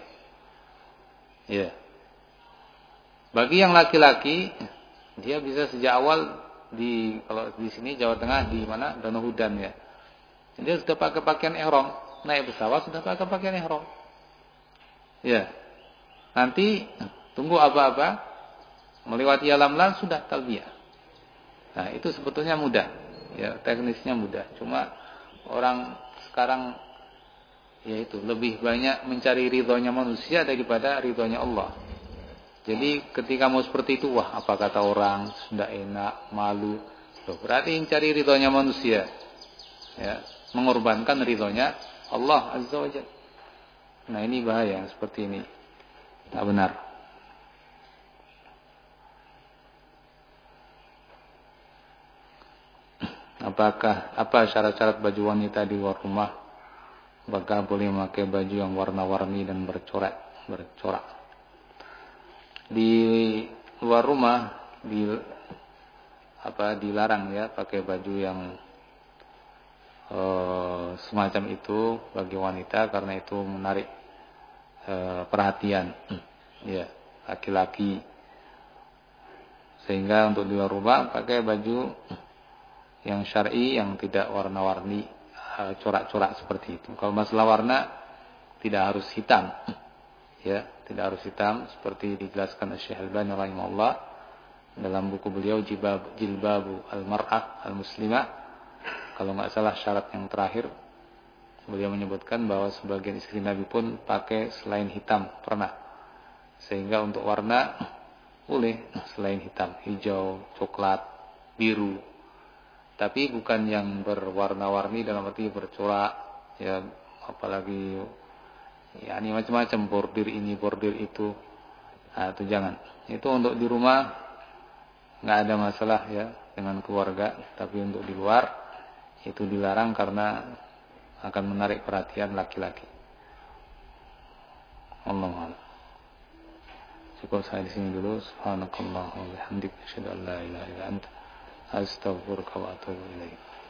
Ya. Bagi yang laki-laki, dia bisa sejak awal di, kalau di sini Jawa Tengah di mana? Danau Hudan ya. Dia sudah pakai pakaian ihram, naik pesawat sudah pakai pakaian ihram. Ya. Nanti tunggu apa-apa melewati Yalamlam sudah talbiyah. Nah, itu sebetulnya mudah. Ya, teknisnya mudah. Cuma orang sekarang yaitu lebih banyak mencari ridhonya manusia daripada ridhonya Allah. Jadi ketika mau seperti itu, wah apa kata orang, sudah enak, malu. Tuh, berarti cari ridhonya manusia, ya, mengorbankan ridhonya Allah Azza wa Jalla. Nah, ini bahaya seperti ini, tak benar. Apakah apa syarat-syarat baju wanita di luar rumah? Apakah boleh memakai baju yang warna-warni dan bercorak, bercorak? Di luar rumah di apa dilarang ya pakai baju yang eh, semacam itu bagi wanita karena itu menarik eh, perhatian ya laki-laki. Sehingga untuk di luar rumah pakai baju yang syar'i yang tidak warna-warni corak-corak seperti itu. Kalau masalah warna tidak harus hitam, ya tidak harus hitam seperti dijelaskan Syekh Al-Albani rahimahullah dalam buku beliau Jilbab, Jilbabu Al-Mar'ah Al-Muslimah. Kalau nggak salah syarat yang terakhir beliau menyebutkan bahwa sebagian istri Nabi pun pakai selain hitam pernah. Sehingga untuk warna boleh selain hitam, hijau, coklat, biru. Tapi bukan yang berwarna-warni dalam arti bercorak, ya apalagi ya ini macam-macam bordir ini bordir itu, nah, itu jangan. Itu untuk di rumah nggak ada masalah ya dengan keluarga, tapi untuk di luar itu dilarang karena akan menarik perhatian laki-laki. Allah Allah. Cukup saya di sini dulu. Subhanakallah wa bihamdika asyhadu an la ilaha illa anta astaghfiruka wa atubu ilaik.